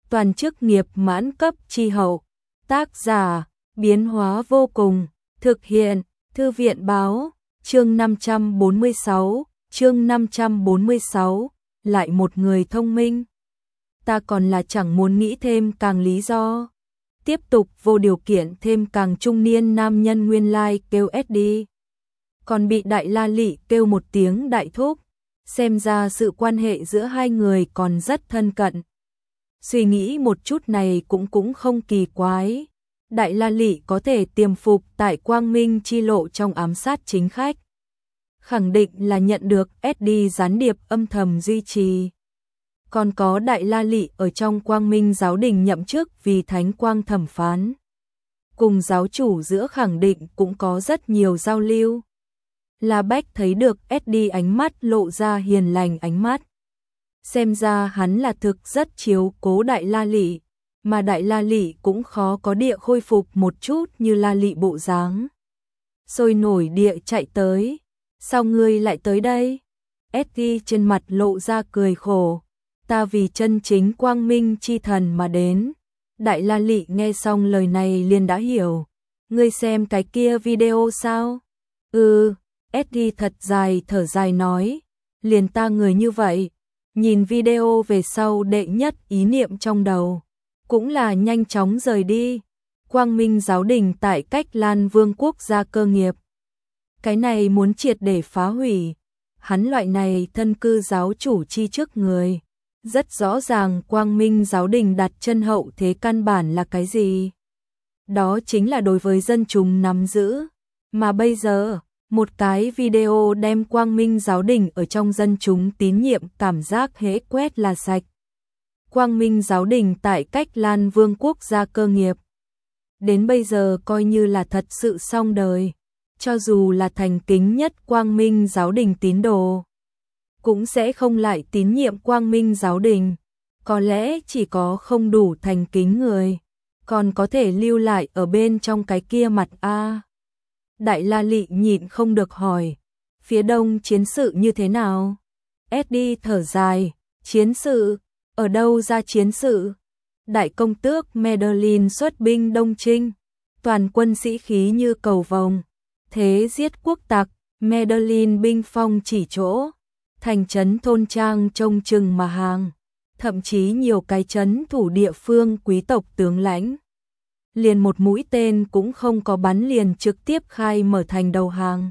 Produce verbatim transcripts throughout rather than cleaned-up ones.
toàn chức nghiệp mãn cấp chi hậu. Tác giả, biến hóa vô cùng, thực hiện, Thư viện báo, chương năm trăm bốn mươi sáu, chương năm trăm bốn mươi sáu, lại một người thông minh. Ta còn là chẳng muốn nghĩ thêm càng lý do. Tiếp tục vô điều kiện thêm càng trung niên nam nhân nguyên lai kêu ét đê. Còn bị Đại La Lị kêu một tiếng đại thúc, xem ra sự quan hệ giữa hai người còn rất thân cận. Suy nghĩ một chút này cũng cũng không kỳ quái. Đại La Lị có thể tiềm phục tại Quang Minh chi lộ trong ám sát chính khách. Khẳng định là nhận được ét đê gián điệp âm thầm duy trì. Còn có Đại La Lị ở trong Quang Minh giáo đình nhậm chức vì thánh quang thẩm phán. Cùng giáo chủ giữa khẳng định cũng có rất nhiều giao lưu. La Bách thấy được ét đê ánh mắt lộ ra hiền lành ánh mắt. Xem ra hắn là thực rất chiếu cố Đại La Lị, mà Đại La Lị cũng khó có địa khôi phục một chút như La Lị bộ dáng. Sôi nổi địa chạy tới, sao ngươi lại tới đây? ét đê trên mặt lộ ra cười khổ, ta vì chân chính Quang Minh chi thần mà đến. Đại La Lị nghe xong lời này liền đã hiểu, ngươi xem cái kia video sao? Ừ, ét đê thật dài thở dài nói, liền ta người như vậy, nhìn video về sau đệ nhất ý niệm trong đầu, cũng là nhanh chóng rời đi. Quang Minh giáo đình tại Cách Lan Vương quốc gia cơ nghiệp. Cái này muốn triệt để phá hủy. Hắn loại này thân cư giáo chủ chi trước người. Rất rõ ràng Quang Minh giáo đình đặt chân hậu thế căn bản là cái gì? Đó chính là đối với dân chúng nắm giữ. Mà bây giờ, một cái video đem Quang Minh giáo đình ở trong dân chúng tín nhiệm cảm giác hễ quét là sạch. Quang Minh giáo đình tại Cách Lan Vương quốc gia cơ nghiệp. Đến bây giờ coi như là thật sự xong đời. Cho dù là thành kính nhất Quang Minh giáo đình tín đồ, cũng sẽ không lại tín nhiệm Quang Minh giáo đình. Có lẽ chỉ có không đủ thành kính người, còn có thể lưu lại ở bên trong cái kia mặt A. Đại La Lị nhịn không được hỏi, phía đông chiến sự như thế nào? ét đê thở dài, chiến sự, ở đâu ra chiến sự? Đại công tước Medellin xuất binh đông chinh, toàn quân sĩ khí như cầu vồng, thế giết quốc tặc, Medellin binh phong chỉ chỗ, thành trấn thôn trang trông chừng mà hàng, thậm chí nhiều cái trấn thủ địa phương quý tộc tướng lãnh. Liền một mũi tên cũng không có bắn liền trực tiếp khai mở thành đầu hàng.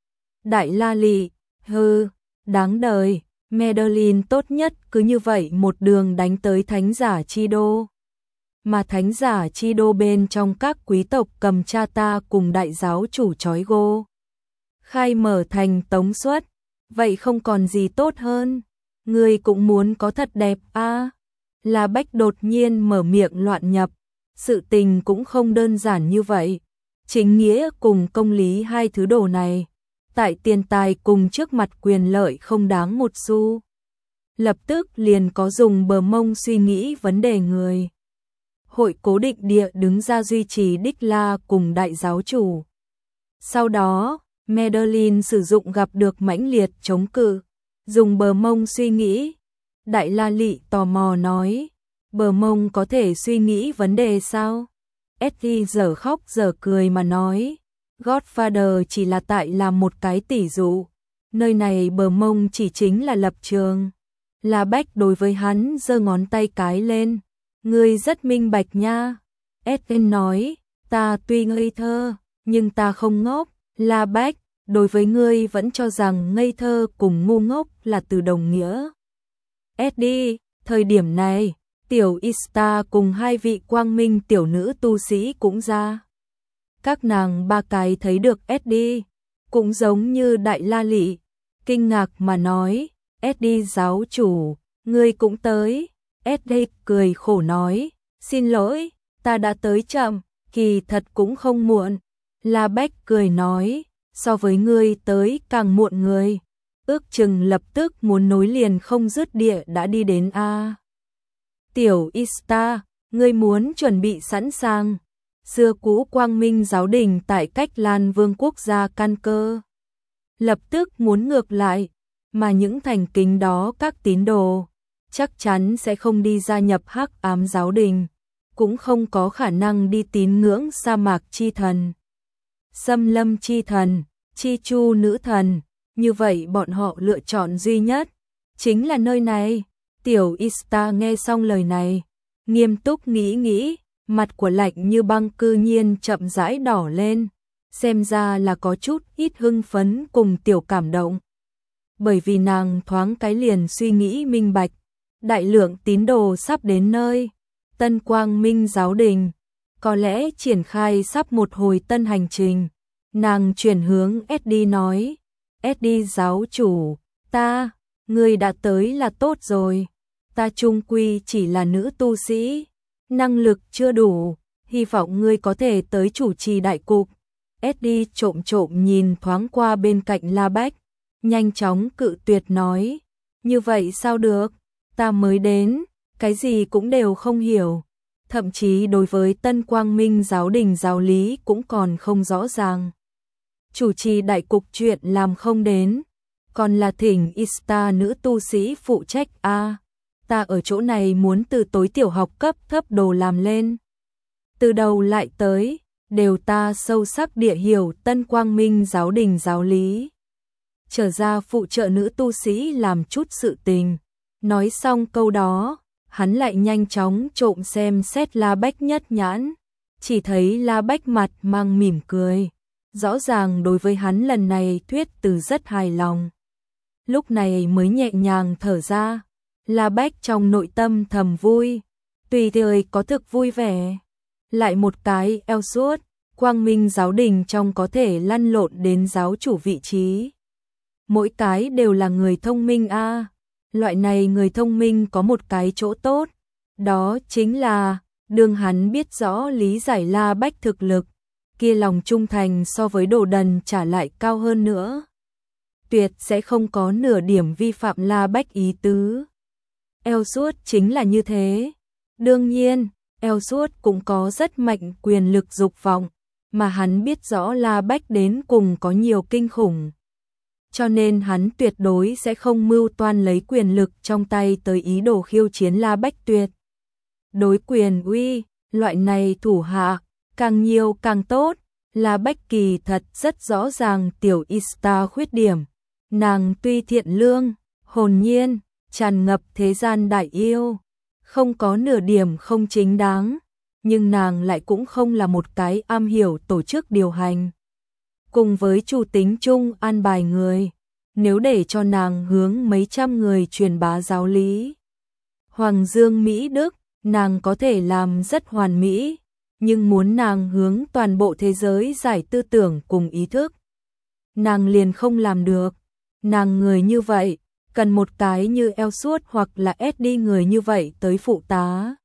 Đại La Lị, hư, đáng đời, Medellin tốt nhất cứ như vậy một đường đánh tới thánh giả chi đô. Mà thánh giả chi đô bên trong các quý tộc cầm cha ta cùng đại giáo chủ trói gô. Khai mở thành tống suất, vậy không còn gì tốt hơn. Người cũng muốn có thật đẹp a à? La Bách đột nhiên mở miệng loạn nhập. Sự tình cũng không đơn giản như vậy. Chính nghĩa cùng công lý hai thứ đồ này, tại tiền tài cùng trước mặt quyền lợi không đáng một xu. Lập tức liền có dùng bờ mông suy nghĩ vấn đề người. Hội cố định địa đứng ra duy trì Đích La cùng đại giáo chủ. Sau đó, Medellin sử dụng gặp được mãnh liệt chống cự, dùng bờ mông suy nghĩ. Đại La Lị tò mò nói, bờ mông có thể suy nghĩ vấn đề sao? ét đê giờ khóc giờ cười mà nói, Godfather chỉ là tại làm một cái tỷ dụ, nơi này bờ mông chỉ chính là lập trường. La Bách đối với hắn giơ ngón tay cái lên, ngươi rất minh bạch nha. ét đê nói, ta tuy ngây thơ, nhưng ta không ngốc. La Bách, đối với ngươi vẫn cho rằng ngây thơ cùng ngu ngốc là từ đồng nghĩa. ét đê, thời điểm này, Tiểu Ista cùng hai vị Quang Minh tiểu nữ tu sĩ cũng ra. Các nàng ba cái thấy được ét đê, cũng giống như Đại La Lị, kinh ngạc mà nói, ét đê giáo chủ, ngươi cũng tới. ét đê cười khổ nói, xin lỗi, ta đã tới chậm, kỳ thật cũng không muộn. La Bách cười nói, so với ngươi tới càng muộn người, ước chừng lập tức muốn nối liền không dứt địa đã đi đến A. Tiểu Ista, ngươi muốn chuẩn bị sẵn sàng. Xưa cũ Quang Minh giáo đình tại Cách Lan Vương quốc gia căn cơ. Lập tức muốn ngược lại, mà những thành kính đó các tín đồ, chắc chắn sẽ không đi gia nhập Hắc Ám giáo đình, cũng không có khả năng đi tín ngưỡng sa mạc chi thần, xâm lâm chi thần, chi chu nữ thần, như vậy bọn họ lựa chọn duy nhất chính là nơi này. Tiểu Ista nghe xong lời này, nghiêm túc nghĩ nghĩ, mặt của lạnh như băng cư nhiên chậm rãi đỏ lên, xem ra là có chút ít hưng phấn cùng tiểu cảm động. Bởi vì nàng thoáng cái liền suy nghĩ minh bạch, đại lượng tín đồ sắp đến nơi, Tân Quang Minh giáo đình, có lẽ triển khai sắp một hồi tân hành trình. Nàng chuyển hướng Eddie nói, Eddie giáo chủ, ta, người đã tới là tốt rồi, ta chung quy chỉ là nữ tu sĩ, năng lực chưa đủ, hy vọng ngươi có thể tới chủ trì đại cục. Eddie trộm trộm nhìn thoáng qua bên cạnh La Bách, nhanh chóng cự tuyệt nói, như vậy sao được, ta mới đến, cái gì cũng đều không hiểu, thậm chí đối với Tân Quang Minh giáo đình giáo lý cũng còn không rõ ràng. Chủ trì đại cục chuyện làm không đến, còn là thỉnh Ista nữ tu sĩ phụ trách a. À, ta ở chỗ này muốn từ tối tiểu học cấp thấp đồ làm lên. Từ đầu lại tới, đều ta sâu sắc địa hiểu Tân Quang Minh giáo đình giáo lý. Trở ra phụ trợ nữ tu sĩ làm chút sự tình. Nói xong câu đó, hắn lại nhanh chóng trộm xem xét La Bách nhất nhãn. Chỉ thấy La Bách mặt mang mỉm cười. Rõ ràng đối với hắn lần này thuyết từ rất hài lòng. Lúc này mới nhẹ nhàng thở ra. La Bách trong nội tâm thầm vui. Tùy thời có thực vui vẻ. Lại một cái eo suốt. Quang Minh giáo đình trong có thể lăn lộn đến giáo chủ vị trí. Mỗi cái đều là người thông minh a. À. Loại này người thông minh có một cái chỗ tốt. Đó chính là, đương hắn biết rõ lý giải La Bách thực lực, kia lòng trung thành so với đồ đần trả lại cao hơn nữa. Tuyệt sẽ không có nửa điểm vi phạm La Bách ý tứ. Eo suốt chính là như thế. Đương nhiên, eo suốt cũng có rất mạnh quyền lực dục vọng, mà hắn biết rõ La Bách đến cùng có nhiều kinh khủng. Cho nên hắn tuyệt đối sẽ không mưu toan lấy quyền lực trong tay tới ý đồ khiêu chiến La Bách tuyệt. Đối quyền uy, loại này thủ hạ, càng nhiều càng tốt. La Bách kỳ thật rất rõ ràng tiểu Ista khuyết điểm. Nàng tuy thiện lương, hồn nhiên, tràn ngập thế gian đại yêu, không có nửa điểm không chính đáng, nhưng nàng lại cũng không là một cái am hiểu tổ chức điều hành. Cùng với chủ tính chung an bài người, nếu để cho nàng hướng mấy trăm người truyền bá giáo lý. Hoàng Dương Mỹ Đức, nàng có thể làm rất hoàn mỹ, nhưng muốn nàng hướng toàn bộ thế giới giải tư tưởng cùng ý thức, nàng liền không làm được. Nàng người như vậy, cần một cái như Elsuốt hoặc là Eddie người như vậy tới phụ tá.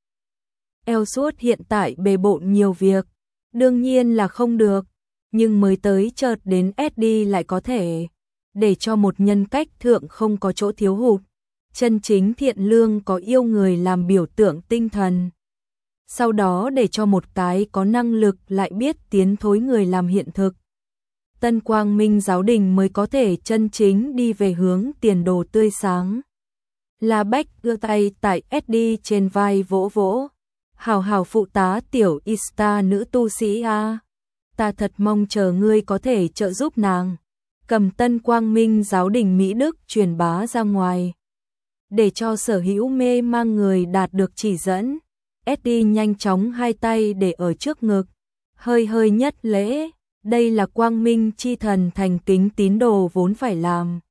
Elsuốt hiện tại bề bộn nhiều việc, đương nhiên là không được, nhưng mới tới chợt đến Eddie lại có thể, để cho một nhân cách thượng không có chỗ thiếu hụt, chân chính thiện lương có yêu người làm biểu tượng tinh thần. Sau đó để cho một cái có năng lực lại biết tiến thối người làm hiện thực. Tân Quang Minh giáo đình mới có thể chân chính đi về hướng tiền đồ tươi sáng. La Bách đưa tay tại Eddie trên vai vỗ vỗ. Hào hào phụ tá tiểu Ista nữ tu sĩ a. Ta thật mong chờ ngươi có thể trợ giúp nàng. Cầm Tân Quang Minh giáo đình Mỹ Đức truyền bá ra ngoài. Để cho sở hữu mê mang người đạt được chỉ dẫn. Eddie nhanh chóng hai tay để ở trước ngực. Hơi hơi nhất lễ. Đây là Quang Minh chi thần thành kính tín đồ vốn phải làm.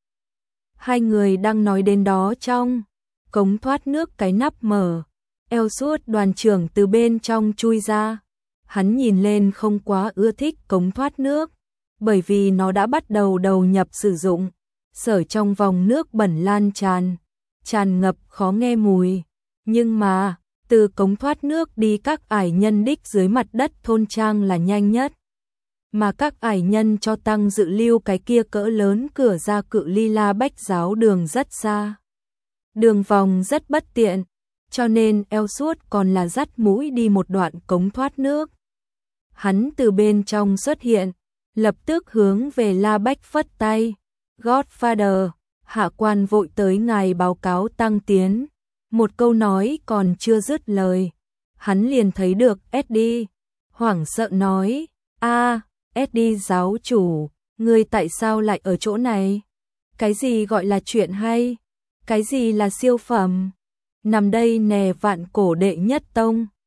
Hai người đang nói đến đó trong cống thoát nước cái nắp mở. Elsuốt đoàn trưởng từ bên trong chui ra. Hắn nhìn lên không quá ưa thích cống thoát nước, bởi vì nó đã bắt đầu đầu nhập sử dụng. Sở trong vòng nước bẩn lan tràn, tràn ngập khó nghe mùi. Nhưng mà, từ cống thoát nước đi các ải nhân đích dưới mặt đất thôn trang là nhanh nhất. Mà các ải nhân cho tăng dự lưu cái kia cỡ lớn cửa ra cự ly La Bách giáo đường rất xa. Đường vòng rất bất tiện, cho nên Elsuốt còn là dắt mũi đi một đoạn cống thoát nước. Hắn từ bên trong xuất hiện, lập tức hướng về La Bách phất tay. Godfather, hạ quan vội tới ngài báo cáo tăng tiến. Một câu nói còn chưa dứt lời, hắn liền thấy được Eddie, hoảng sợ nói, a, Eddie giáo chủ, ngươi tại sao lại ở chỗ này? Cái gì gọi là chuyện hay? Cái gì là siêu phẩm? Nằm đây nè vạn cổ đệ nhất tông.